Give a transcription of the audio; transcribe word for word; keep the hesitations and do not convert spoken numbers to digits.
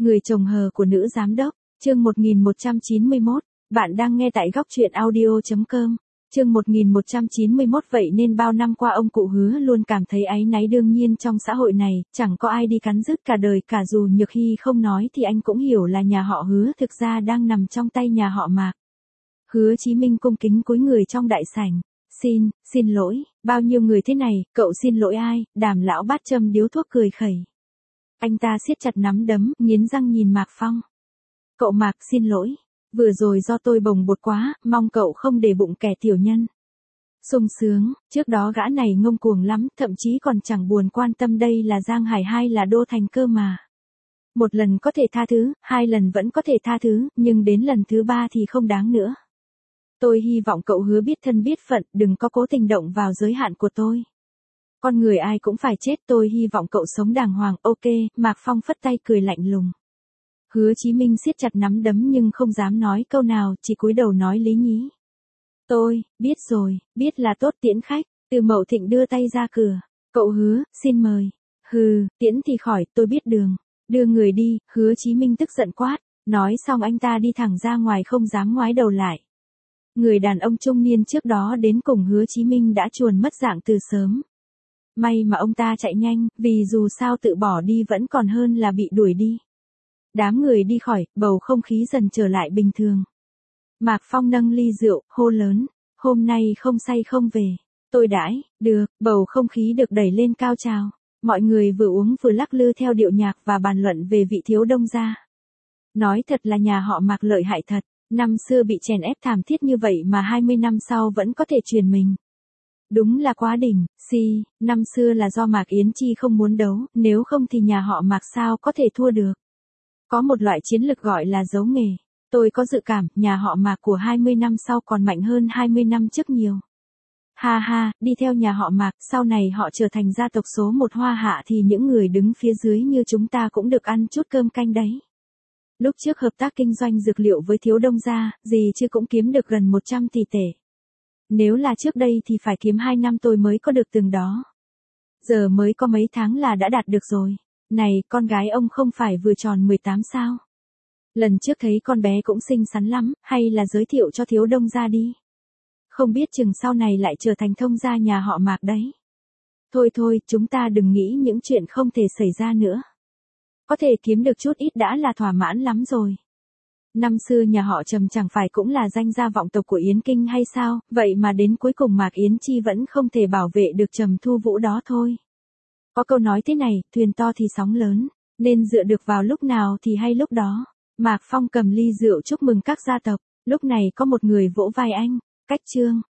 Người chồng hờ của nữ giám đốc, chương một nghìn một trăm chín mươi mốt, bạn đang nghe tại góc truyện audio chấm com. Chương một nghìn một trăm chín mươi mốt vậy nên bao năm qua ông cụ Hứa luôn cảm thấy áy náy, đương nhiên trong xã hội này, chẳng có ai đi cắn rứt cả đời cả, dù Nhược Hy không nói thì anh cũng hiểu là nhà họ Hứa thực ra đang nằm trong tay nhà họ Mạc. Hứa Chí Minh cung kính cúi người trong đại sảnh. Xin, xin lỗi, bao nhiêu người thế này, cậu xin lỗi ai? Đàm lão bát châm điếu thuốc cười khẩy. Anh ta siết chặt nắm đấm, nghiến răng nhìn Mạc Phong. Cậu Mạc, xin lỗi. Vừa rồi do tôi bồng bột quá, mong cậu không để bụng kẻ tiểu nhân. Sung sướng, trước đó gã này ngông cuồng lắm, thậm chí còn chẳng buồn quan tâm đây là Giang Hải hay là Đô Thành cơ mà. Một lần có thể tha thứ, hai lần vẫn có thể tha thứ, nhưng đến lần thứ ba thì không đáng nữa. Tôi hy vọng cậu Hứa biết thân biết phận, đừng có cố tình động vào giới hạn của tôi. Con người ai cũng phải chết, tôi hy vọng cậu sống đàng hoàng. Ok, Mạc Phong phất tay cười lạnh lùng. Hứa Chí Minh siết chặt nắm đấm nhưng không dám nói câu nào, chỉ cúi đầu nói lý nhí. Tôi, biết rồi, biết là tốt, tiễn khách. Từ Mậu Thịnh đưa tay ra cửa. Cậu Hứa, xin mời. Hừ, tiễn thì khỏi, tôi biết đường. Đưa người đi, Hứa Chí Minh tức giận quát. Nói xong anh ta đi thẳng ra ngoài không dám ngoái đầu lại. Người đàn ông trung niên trước đó đến cùng Hứa Chí Minh đã chuồn mất dạng từ sớm. May mà ông ta chạy nhanh, vì dù sao tự bỏ đi vẫn còn hơn là bị đuổi đi. Đám người đi khỏi, bầu không khí dần trở lại bình thường. Mạc Phong nâng ly rượu, hô lớn, hôm nay không say không về. Tôi đãi, được, bầu không khí được đẩy lên cao trào. Mọi người vừa uống vừa lắc lư theo điệu nhạc và bàn luận về vị thiếu đông gia. Nói thật là nhà họ Mạc lợi hại thật, năm xưa bị chèn ép thảm thiết như vậy mà hai mươi năm sau vẫn có thể truyền mình. Đúng là quá đỉnh, si, năm xưa là do Mạc Yến Chi không muốn đấu, nếu không thì nhà họ Mạc sao có thể thua được. Có một loại chiến lực gọi là giấu nghề. Tôi có dự cảm, nhà họ Mạc của hai mươi năm sau còn mạnh hơn hai mươi năm trước nhiều. Ha ha, đi theo nhà họ Mạc, sau này họ trở thành gia tộc số một Hoa Hạ thì những người đứng phía dưới như chúng ta cũng được ăn chút cơm canh đấy. Lúc trước hợp tác kinh doanh dược liệu với thiếu đông gia, gì chứ cũng kiếm được gần một trăm tỷ tệ. Nếu là trước đây thì phải kiếm hai năm tôi mới có được từng đó. Giờ mới có mấy tháng là đã đạt được rồi. Này, con gái ông không phải vừa tròn mười tám sao? Lần trước thấy con bé cũng xinh xắn lắm, hay là giới thiệu cho thiếu đông gia đi. Không biết chừng sau này lại trở thành thông gia nhà họ Mạc đấy. Thôi thôi, chúng ta đừng nghĩ những chuyện không thể xảy ra nữa. Có thể kiếm được chút ít đã là thỏa mãn lắm rồi. Năm xưa nhà họ Trầm chẳng phải cũng là danh gia vọng tộc của Yến Kinh hay sao, vậy mà đến cuối cùng Mạc Yến Chi vẫn không thể bảo vệ được Trầm Thu Vũ đó thôi. Có câu nói thế này, thuyền to thì sóng lớn, nên dựa được vào lúc nào thì hay lúc đó. Mạc Phong cầm ly rượu chúc mừng các gia tộc, lúc này có một người vỗ vai anh, Cách Trương,